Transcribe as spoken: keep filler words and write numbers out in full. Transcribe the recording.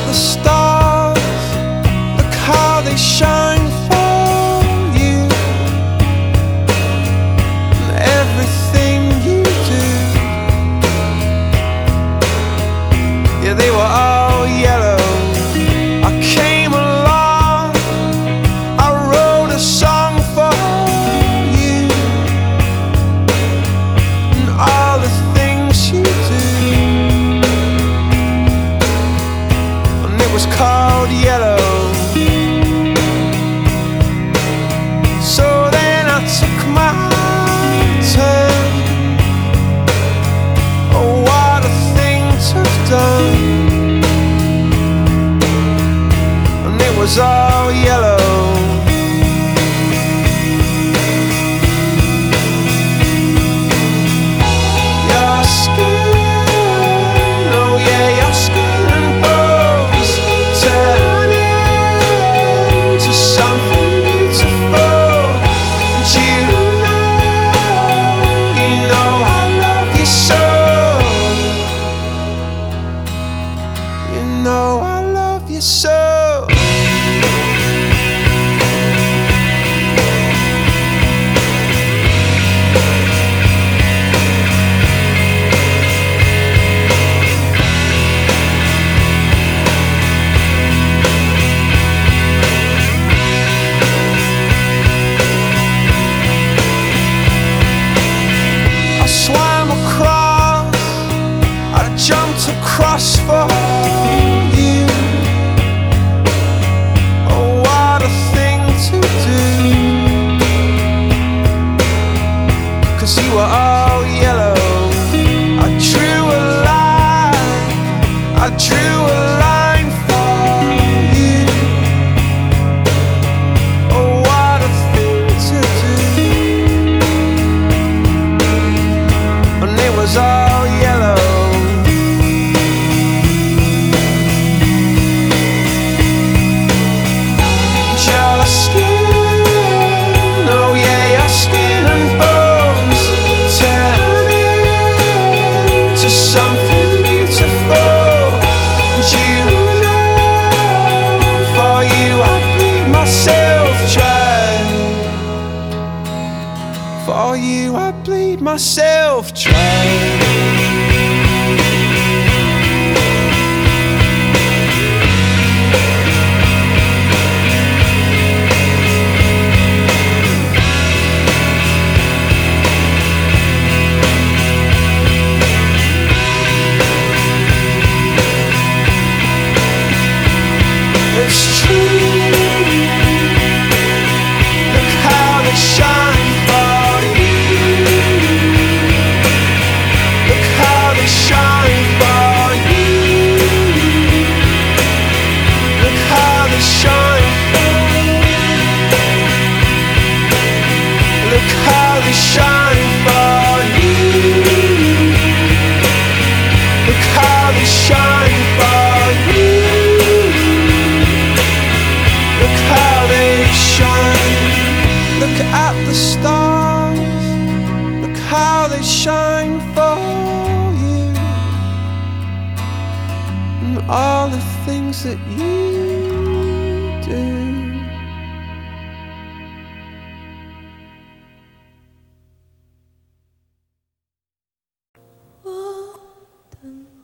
the stars, look how they shine for you, and everything you do. Yeah, they were all yellow. I came along, I wrote a song for you, and all the things you do. And it was called Yellow. So then I took my turn. Oh, what a thing to have done. And it was all yellow. Your skin, oh yeah, your skin and bones turn into something beautiful. And you know, you know I love you so. You know I love you so. I swam across, I jumped across for you. Oh, what a thing to do. 'Cause you were all yellow. I drew a line, I drew a line for you. Oh, what a thing to do. And it was all yellow. Your skin, oh yeah, your skin and bones turn into something beautiful. And you know, for you I bleed myself dry. For you I bleed myself dry. It's true. Look how they shine for you. Look how they shine for you. Look how they shine for you. Look how they shine for you. Look how they shine for you. Look how they shine. Look at the stars. Look how they shine for you. And all the things that you do. 我等